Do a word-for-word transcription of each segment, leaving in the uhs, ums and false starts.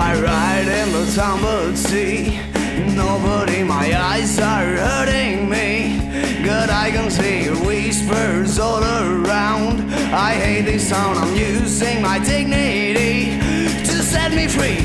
I ride in the tumbled sea. Nobody, my eyes are hurting me. Good, I can see whispers all around. I hate this sound, I'm using my dignity to set me free.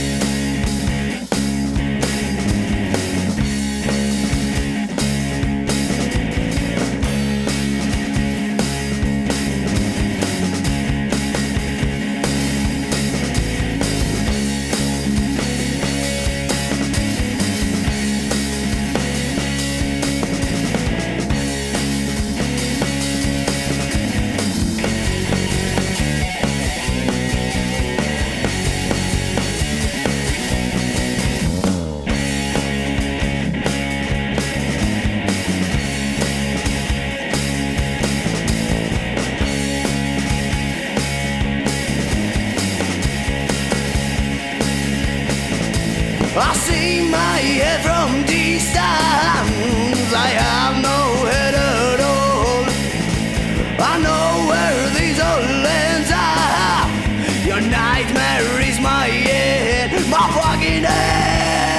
I see my head from distance. I have no head at all. I know where these old lands are. Your nightmare is my head, my fucking head.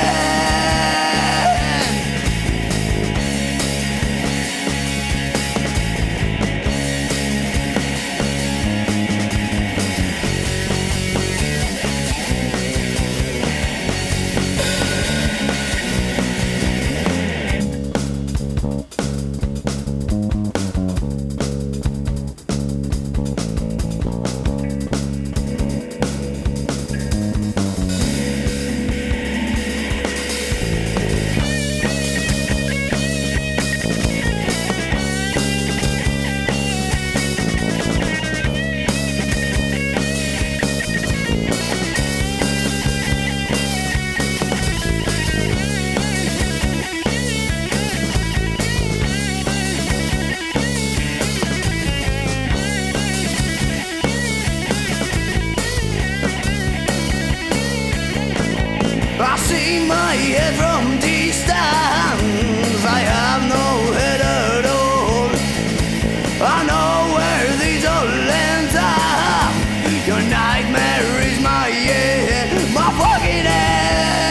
I see my head from distance. I have no head at all. I know where these old lands are. Your nightmare is my head, my fucking head.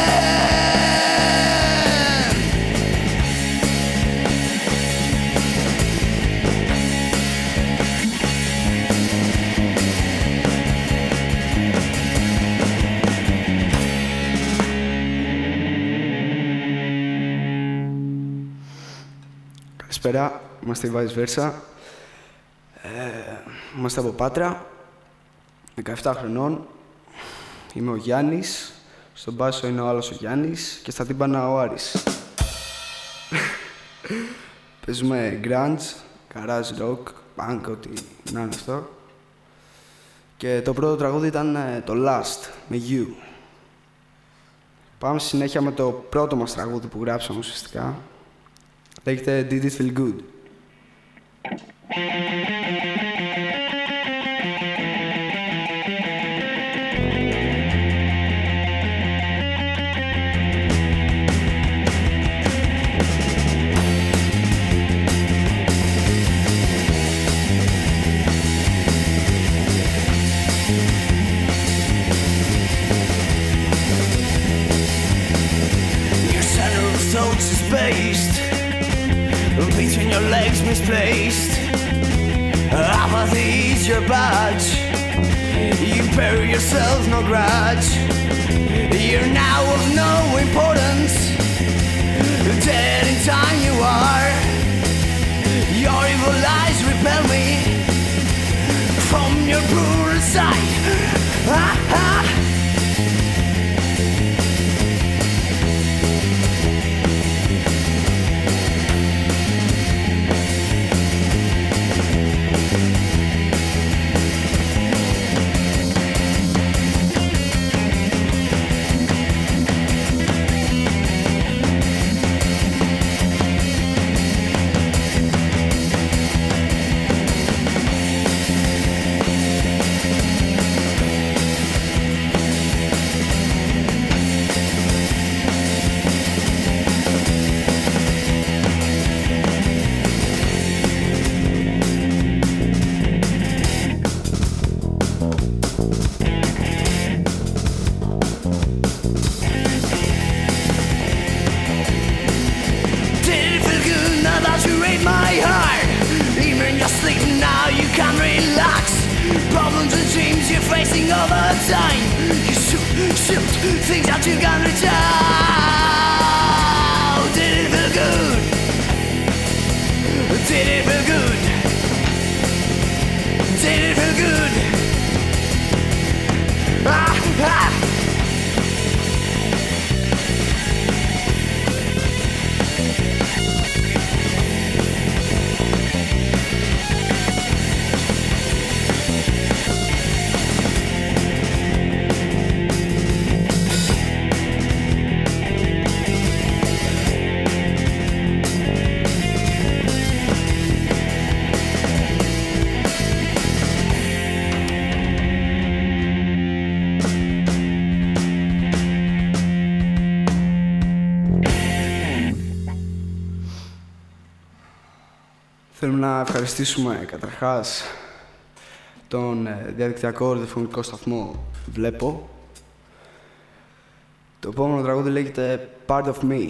Καλησπέρα, είμαστε η Vice Versa. Ε, είμαστε από Πάτρα, δεκαεπτά χρονών. Είμαι ο Γιάννης, στον μπάσο είναι ο άλλος ο Γιάννης και στα τύμπανα ο Άρης. Παίζουμε grunge, garage rock, punk, ό,τι να είναι αυτό. Και το πρώτο τραγούδι ήταν το Last, με You. Πάμε στη συνέχεια με το πρώτο μας τραγούδι που γράψαμε ουσιαστικά. Λέγεται Did It Feel Good. Your center of thoughts is based between your legs misplaced. Apathy is your badge. You bury yourself, no grudge. You're now of no importance. Dead in time you are. Your evil eyes repel me from your brutal side. Ah, ah. shoot things that you can reach out. Did it feel good? Did it feel good? Did it feel good? Ah, ah. Θέλουμε να ευχαριστήσουμε καταρχάς τον διαδικτυακό ραδιοφωνικό σταθμό Βλέπω. Το επόμενο τραγούδι λέγεται Part of Me.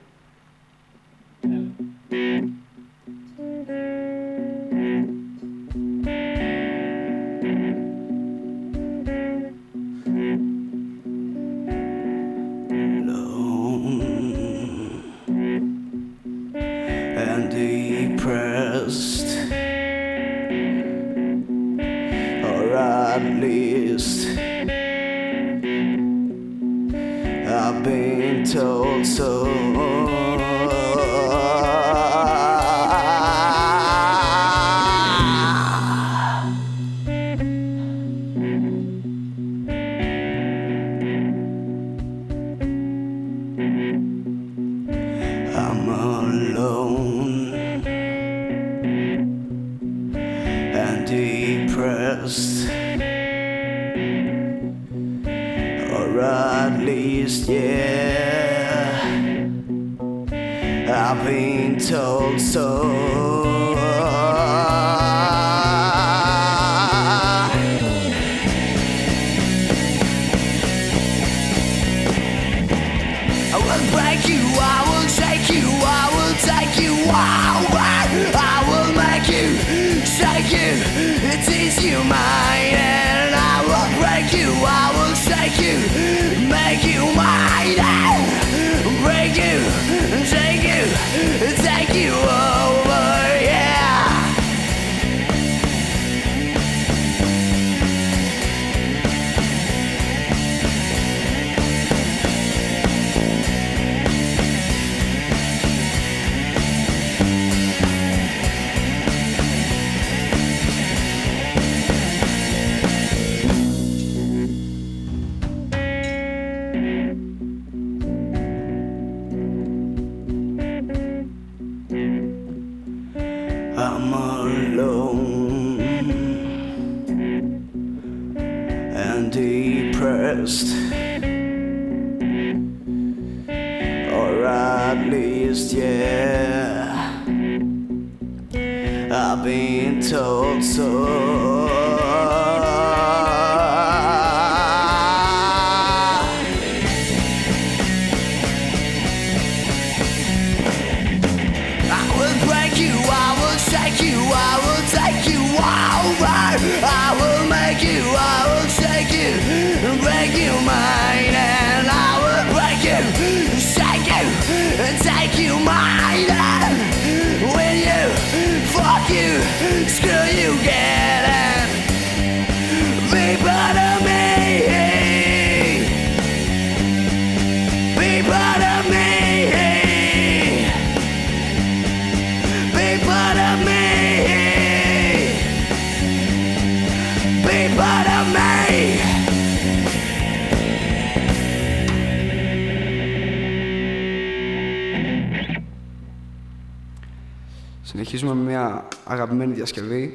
Συνεχίζουμε με μια αγαπημένη διασκευή.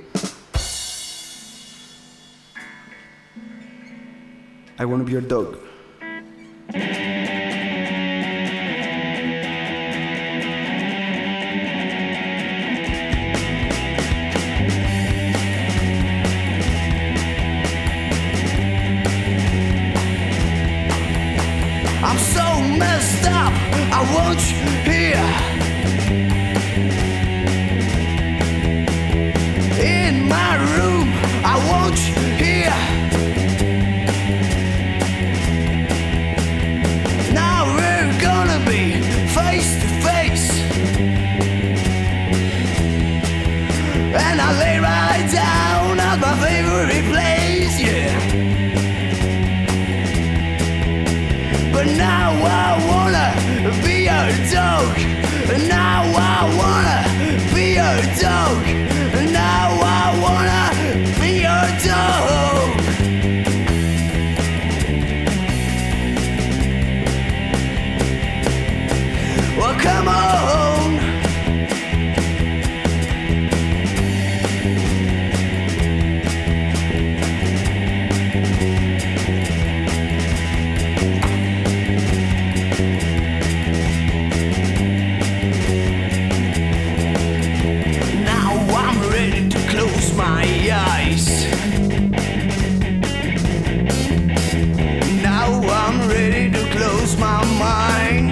I wanna be your dog. I'm so messed up, I want you here. In my room, I want you here. Now I wanna be your dog. Now I wanna be your dog. Now I wanna be your dog. Well, come on. My eyes. Now I'm ready to close my mind.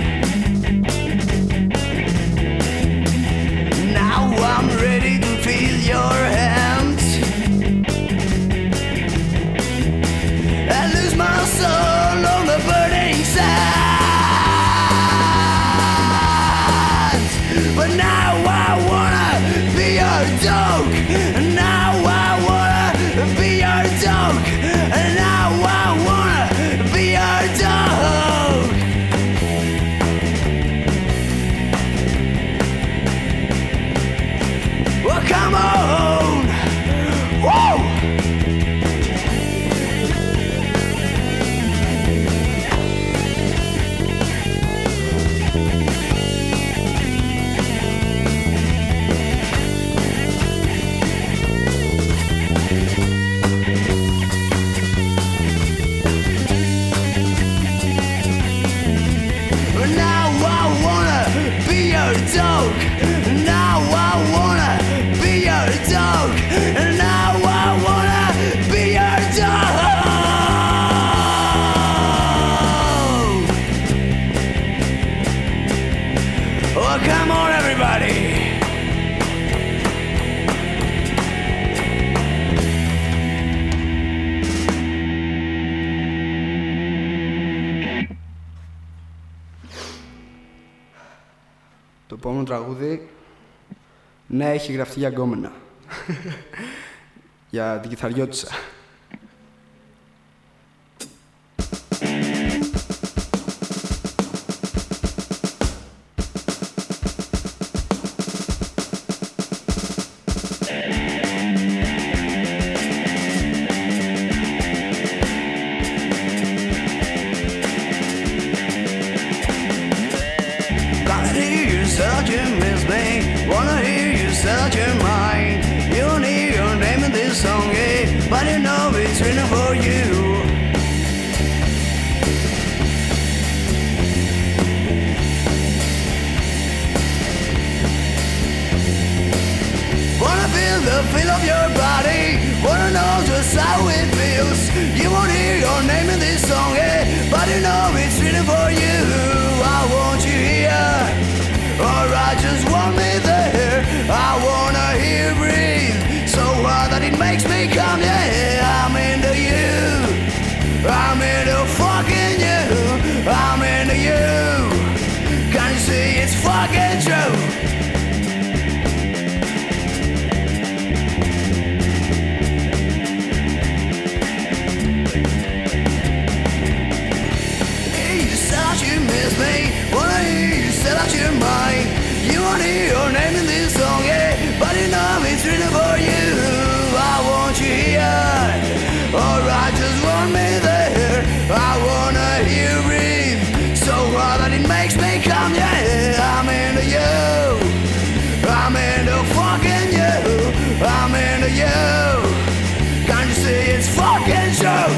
Now I'm ready to feel your hands and lose my soul on the burning sands. But now I wanna be your dog. Now I wanna be your dog. Now I wanna be your dog. Well, come on. Woo! Dog. Now I wanna be your dog. Now I wanna be your dog. Oh, come on, everybody. Το επόμενο τραγούδι, ναι, έχει γραφτεί για γκόμενα. Για την κιθαριώτισσα. But you know it's written for you. Wanna feel the feel of your body. Wanna know just how it feels. You won't hear your name in this song, eh? But you know it's written for you. I want you here, or I just want me there. I wanna hear you breathe, so hard that it makes me come, yeah. I'm into you, I'm into fucking you, I'm into you. Can't you see it's fucking true? Hey, you said you miss me, wanna hear you say that you're mine. You wanna hear your name in this song, yeah. But you know it's written for you. I want you here, or I just want me there. I wanna hear you breathe, so hard that it makes me come, yeah. I'm into you, I'm into fucking you, I'm into you. Can't you see it's fucking true?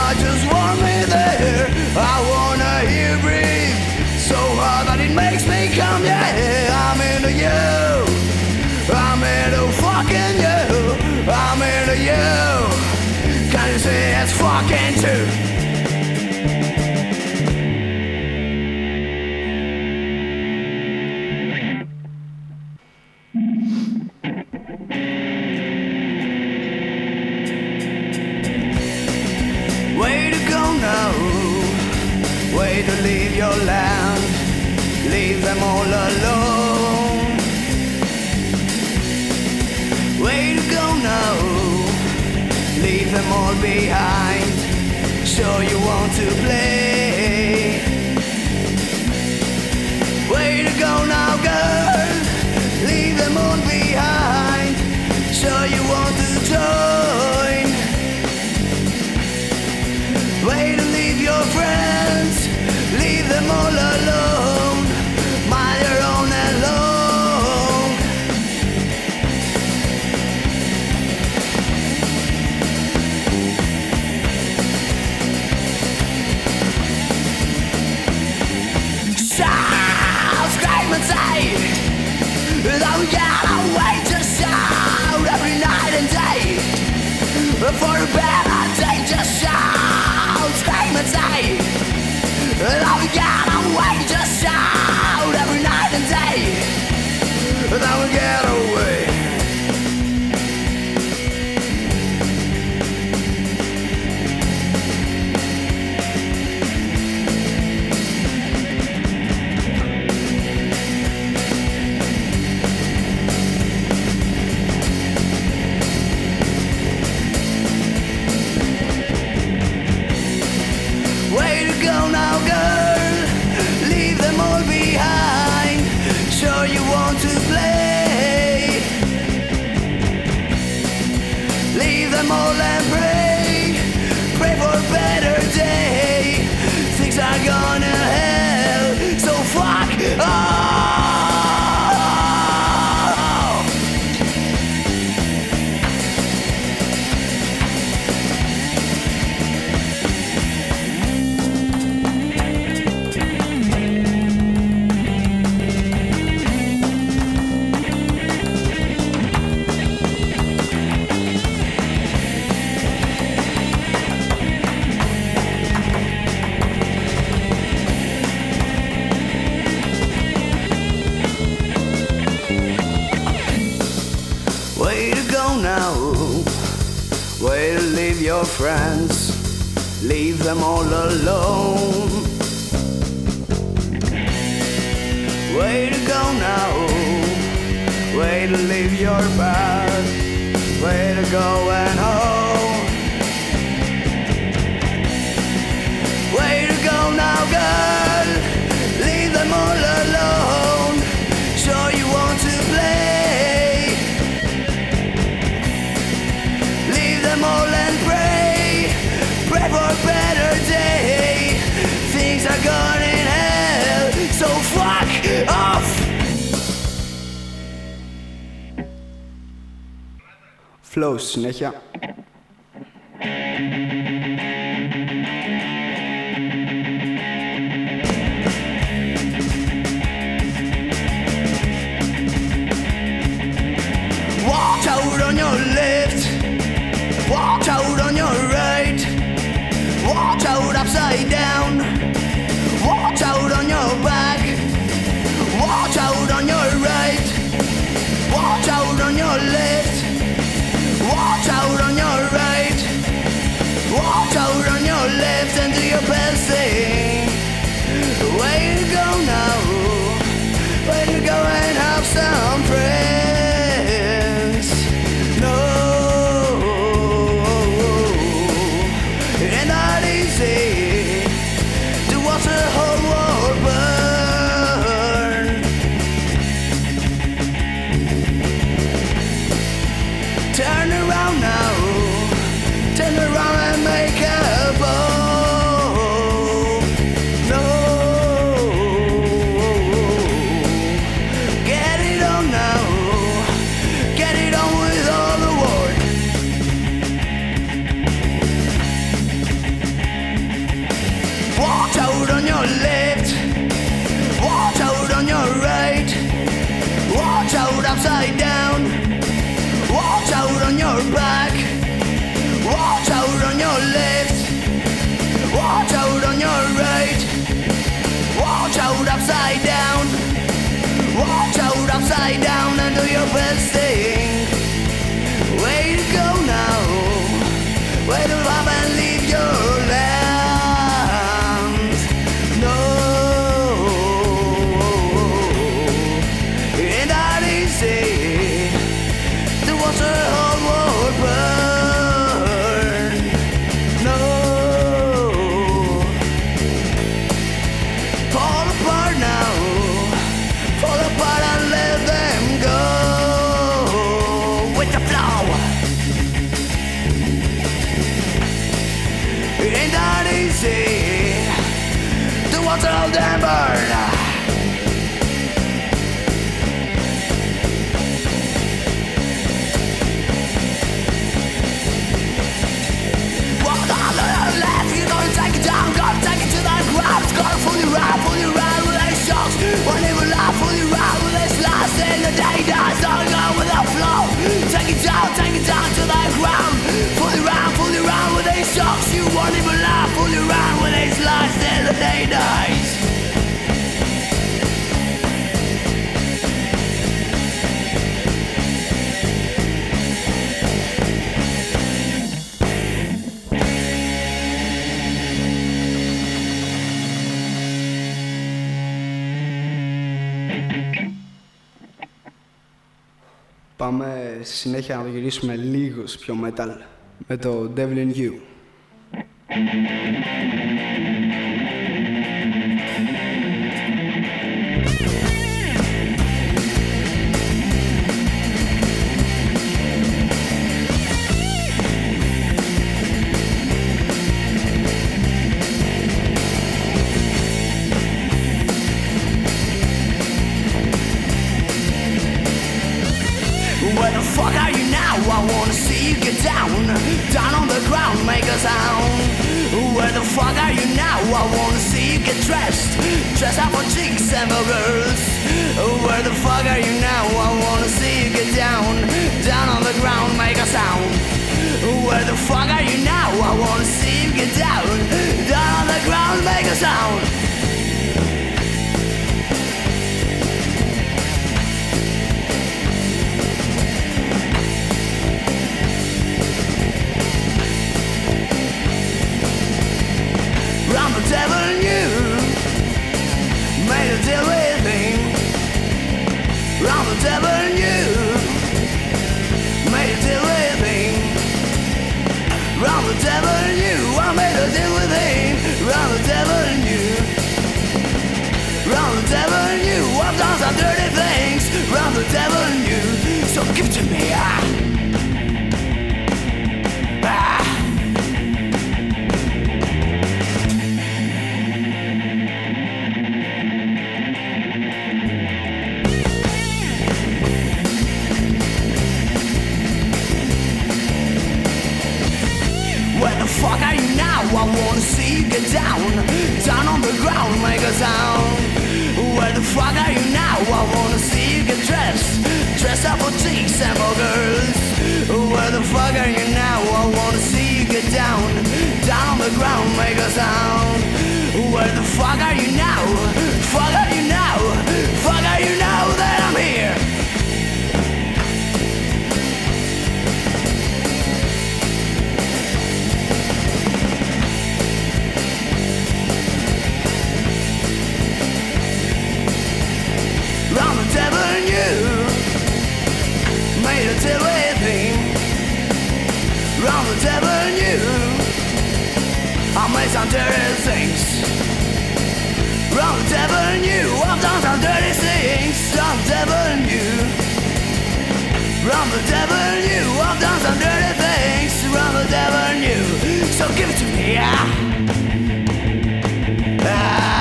I just want me there. I wanna hear you breathe so hard that it makes me come. Yeah, I'm into you. I'm into fucking you. I'm into you. Can you see it's fucking true? Way to go now, way to leave your land, leave them all alone. Way to go now, leave them all behind, show you want to play. Way to go now, girl, leave them all behind, show you want to join. Way to leave your friends, leave them all alone, mind your own alone. Shout, scream and say, oh yeah, I'll wait to shout every night and day, for a better day, just shout, scream and say, oh yeah, I'll wait to shout every night and day, then we'll get away. Way to go now, girl, leave them all behind, sure you want to play. Leave them all and pray, pray for a better day. Things are gonna hell, so fuck off. Way to go now, way to leave your friends, leave them all alone. Way to go now, way to leave your past, way to go and home. Way to go now, girl, leave them all alone, sure you want to play. Leave them all and pray, pray for a better day. Things are gone in hell, so fuck off. Flow συνέχεια. Walk out on your left, walk out on your right, walk out upside down, walk out on your back, walk out on your right, walk out on your left, walk out on your left, watch out on your right, watch out upside down, watch out on your back, watch out on your left, watch out on your right, watch out upside down, watch out upside down and do your best thing. Way to go now, way to love and leave your land. No, it ain't that easy to watch the whole world burn. No, fall apart now, fall apart and let them go with the flow. It ain't that easy to watch all them burn. Walk on the left, you're gonna take it down, gotta take it to the ground. It's gonna fool you around, fool you around with these shocks. Won't even lie, fool you around with this last thing. The day dies, don't go with the flow. Take it down, take it down to the ground. Fool you around, fool you around with these shocks. You won't even lie, fool you around with these lies till the day dies. Πάμε στη συνέχεια να το γυρίσουμε λίγο πιο metal με το Devil in You. Where the fuck are you now? I wanna see you get down, down on the ground, make a sound. Where the fuck are you now? I wanna see you get dressed, dressed up for chicks and for girls. Where the fuck are you now? I wanna see you get down, down on the ground, make a sound. Where the fuck are you now? I wanna see you get down, down on the ground, make a sound. I'm the devil in you, made a deal with him. I'm the devil in you, made a deal with him. I'm the devil in you, I made a deal with him. I'm the devil in you, I'm the devil in you. I've done some dirty things. I'm the devil in you, so give it to me. Ah. Ah. Where the fuck are you now? I wanna see you get down, down on the ground, make a sound. Where the fuck are you now? I wanna see you get dressed, dressed up for chicks and for girls. Where the fuck are you now? I wanna see you get down, down on the ground, make a sound. Where the fuck are you now? Fuck are you now? Fuck are you now that I'm here? I'm the devil in you, made a deal with him. I'm the devil in you, I made some dirty things. I'm the devil in you, I've done some dirty things. I'm the devil in you, I'm the devil in you, I've done some dirty things. I'm the devil in you, so give it to me, yeah. Ah.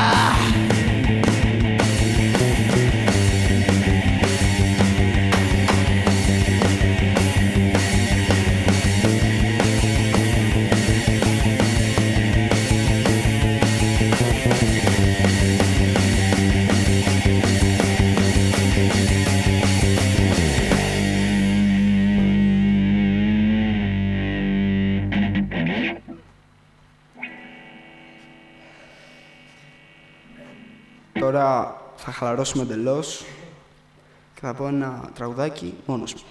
τώρα θα χαλαρώσουμε εντελώς και θα πω ένα τραγουδάκι μόνος μου.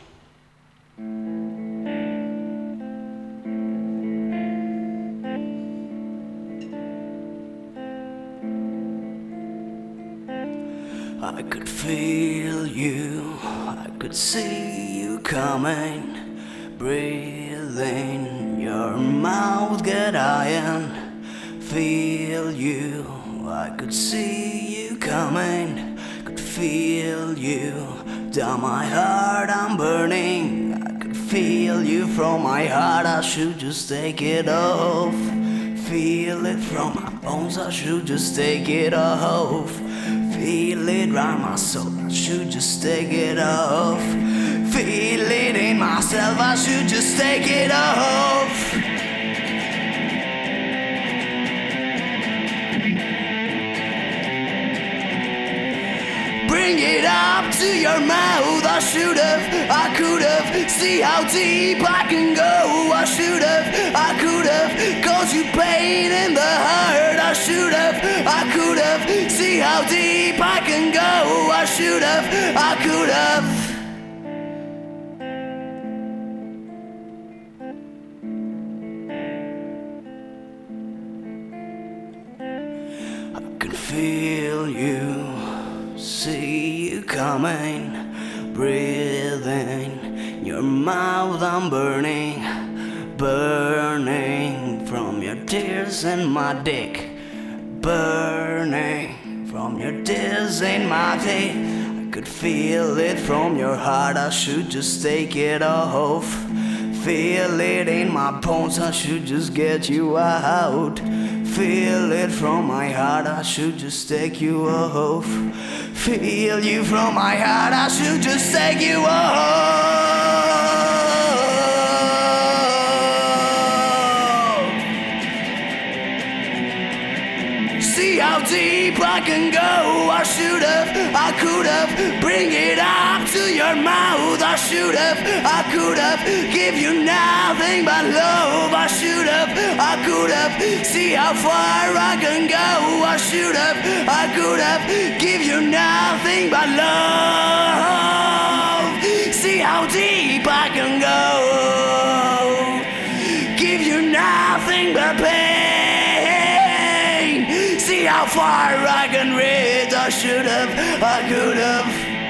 I could feel you, I could see you coming, breathing your mouth get iron. Feel you, I could see you coming, could feel you. Down my heart I'm burning, I could feel you from my heart, I should just take it off. Feel it from my bones, I should just take it off. Feel it round my soul, I should just take it off. Feel it in myself, I should just take it off. Bring it up to your mouth, I should have, I could have. See how deep I can go, I should have, I could have. Cause you pain in the heart, I should have, I could have. See how deep I can go, I should have, I could have. I can feel you, see you coming, breathing your mouth, I'm burning, burning from your tears in my dick, burning from your tears in my dick. I could feel it from your heart, I should just take it off. Feel it in my bones, I should just get you out. Feel it from my heart, I should just take you off. Feel you from my heart, I should just take you off. See how deep I can go, I should have, I could have. Bring it up to your mouth, I should have, I could have. Give you nothing but love, I should have, I could have. See how far I can go, I should have, I could have. Give you nothing but love. See how deep I can go. Give you nothing but pain. See how far I can reach, I should have, I could have.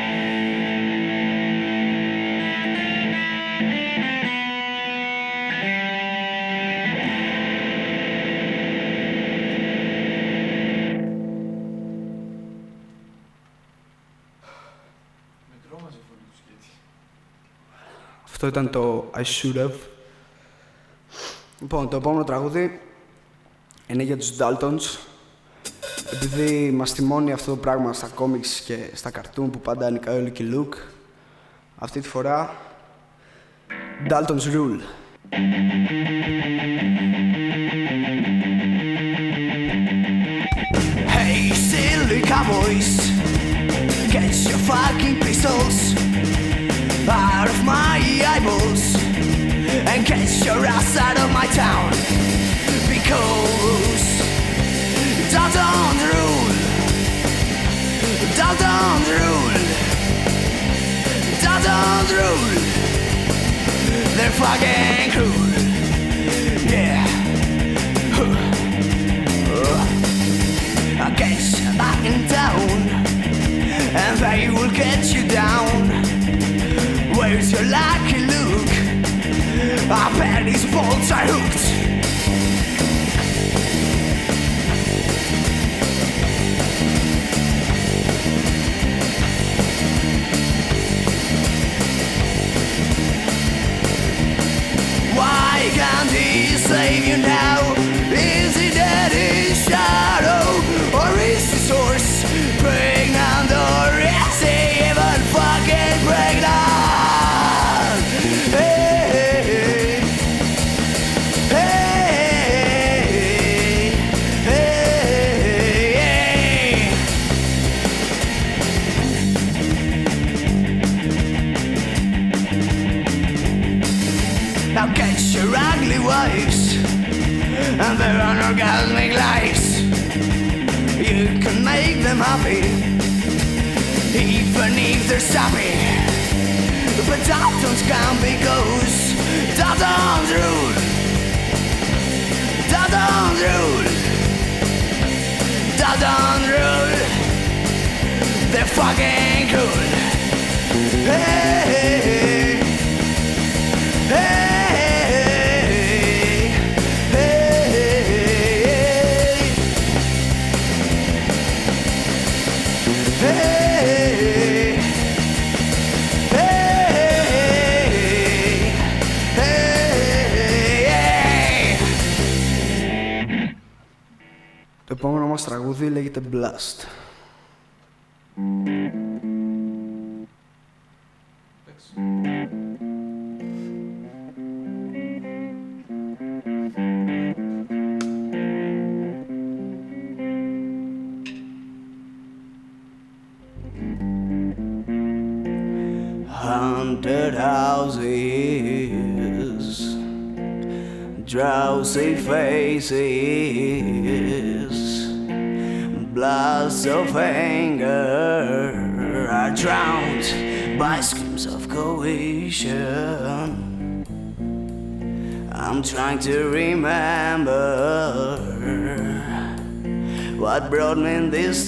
Αυτό ήταν το I Should Have. Λοιπόν, το επόμενο τραγούδι είναι για τους Daltons. Επειδή μας θυμώνει αυτό το πράγμα στα κόμιξ και στα καρτούν που πάντα είναι καλό και look, αυτή τη φορά Dalton's Rule. Hey, silly cowboys, get your fucking pistols out of my eyeballs and get your ass out of my town, because Dalton's rule, Dalton's rule, Dalton's rule, they're fucking cool, yeah. I'll get you back in town and they will get you down. Where's your lucky look? I bet these bolts are hooked. Why can't he save you now? Is he dead in shadow? Or is his horse pregnant? Or is he even fucking pregnant? Hey, hey, hey, hey. Now get your ugly wives and their unorgasmic lives. You can make them happy, even if they're sappy. But Daltons can be ghosts. Daltons rule. Daltons rule. Daltons rule. They're fucking cool. Hey, hey, hey. Hey. Το επόμενο μας τραγούδι λέγεται Blast. Haunted houses, drowsy faces, blasts of anger are drowned by screams of cohesion. I'm trying to remember what brought me in this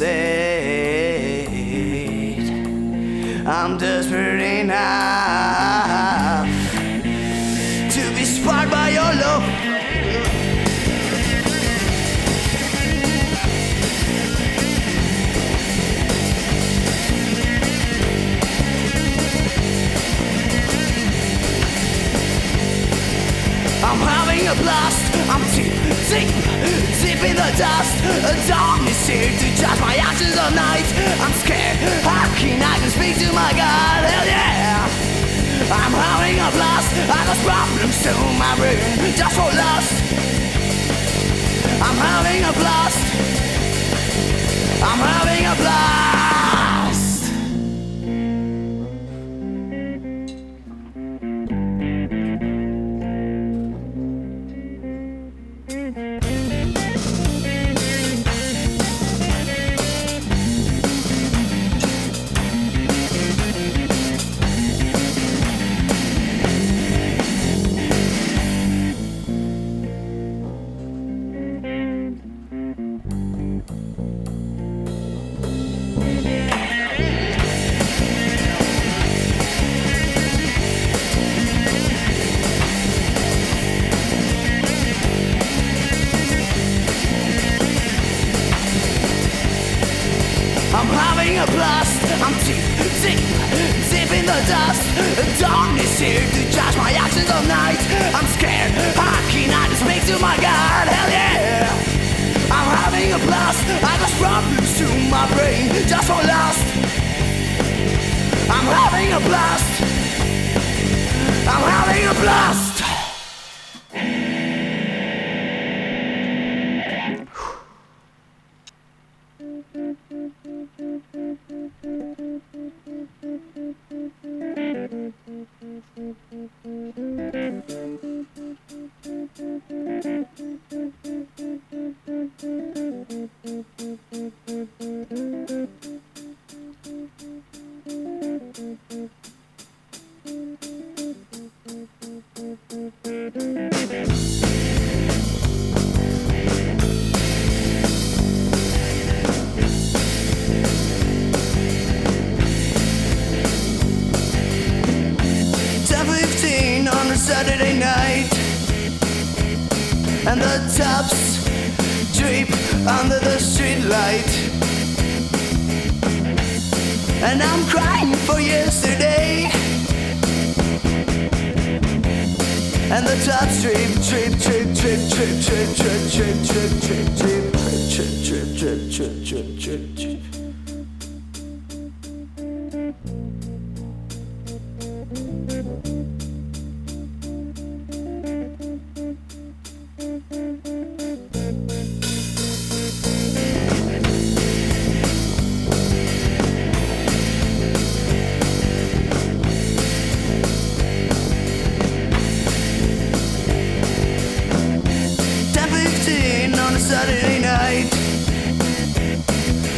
state. I'm desperate enough to be sparked by your love. I'm having a blast. I'm deep, deep, deep in the dust. A dawn is here to judge my actions all night. I'm scared. How can I can speak to my God? Hell yeah! I'm having a blast. I got problems to my brain, just for lust. I'm having a blast. I'm having a blast. I'm having a blast. I'm deep, deep, deep in the dust. Dawn is here to judge my actions all night. I'm scared. How can I speak to my God? Hell yeah! I'm having a blast. I got problems to my brain, just for lust. I'm having a blast. I'm having a blast. Saturday night, and the tops drip under the streetlight, and I'm crying for yesterday, and the tops drip, drip, drip, drip, drip, drip, drip, drip, drip, drip, drip, drip, drip, drip, drip, drip, drip, drip. Saturday night,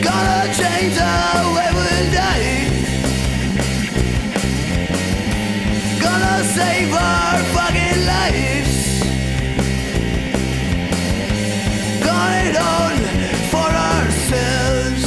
Gonna change the way we die. Gonna save our fucking lives. Got it all for ourselves.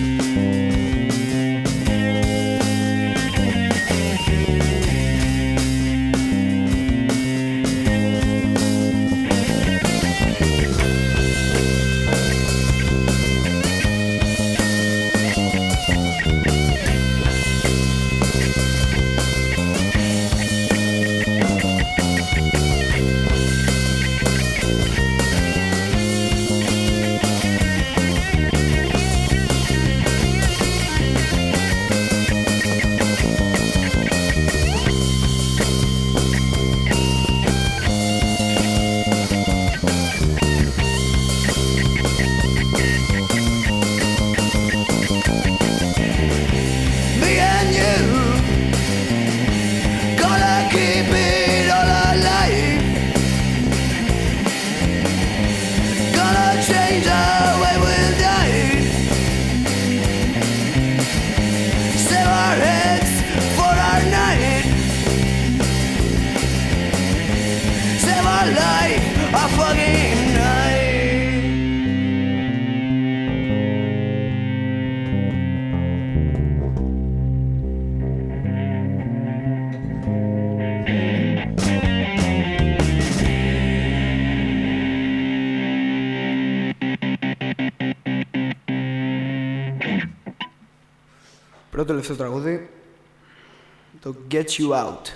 Πρώτο τελευταίο τραγούδι, το Get You Out.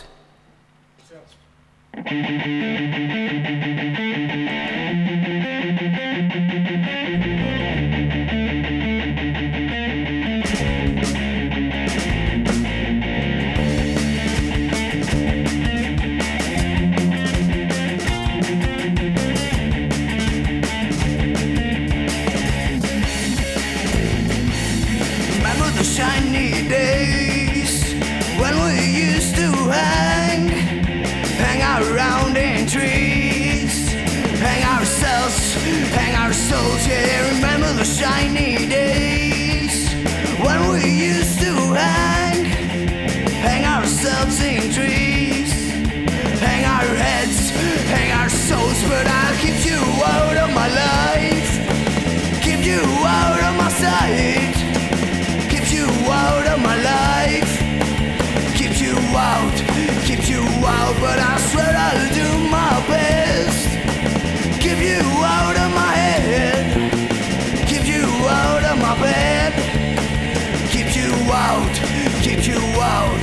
Shiny days when we used to hang, hang around in trees, hang ourselves, hang our souls. Yeah, remember the shiny days when we used to hang, hang ourselves in trees, hang our heads, hang our souls. But I'll keep you out of my life, keep you out of my sight. Out of my life, keep you out, keep you out, but I swear I'll do my best. Keep you out of my head, keep you out of my bed, keep you out, keep you out.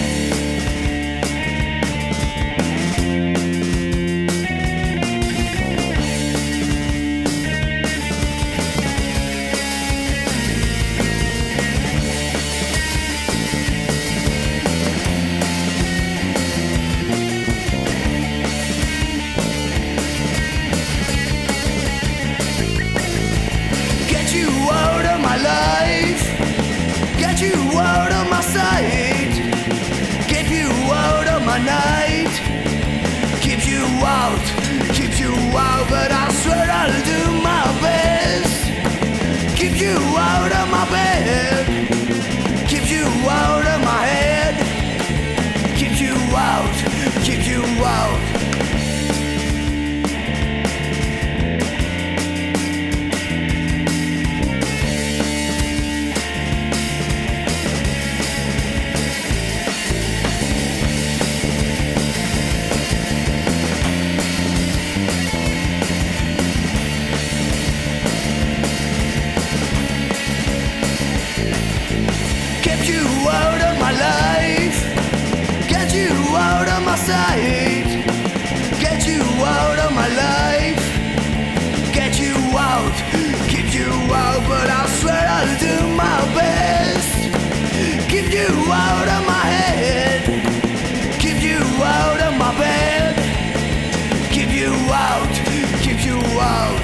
Life, get you out of my sight, get you out of my night, keep you out, keep you out, but I swear I'll do my best. Keep you out of my bed, keep you out of my head, keep you out, keep you out. Sight, get you out of my life, get you out, keep you out, but I swear I'll do my best. Keep you out of my head, keep you out of my bed, keep you out, keep you out.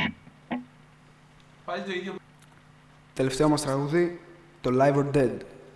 Τελευταίο μας τραγούδι, το Live or Dead.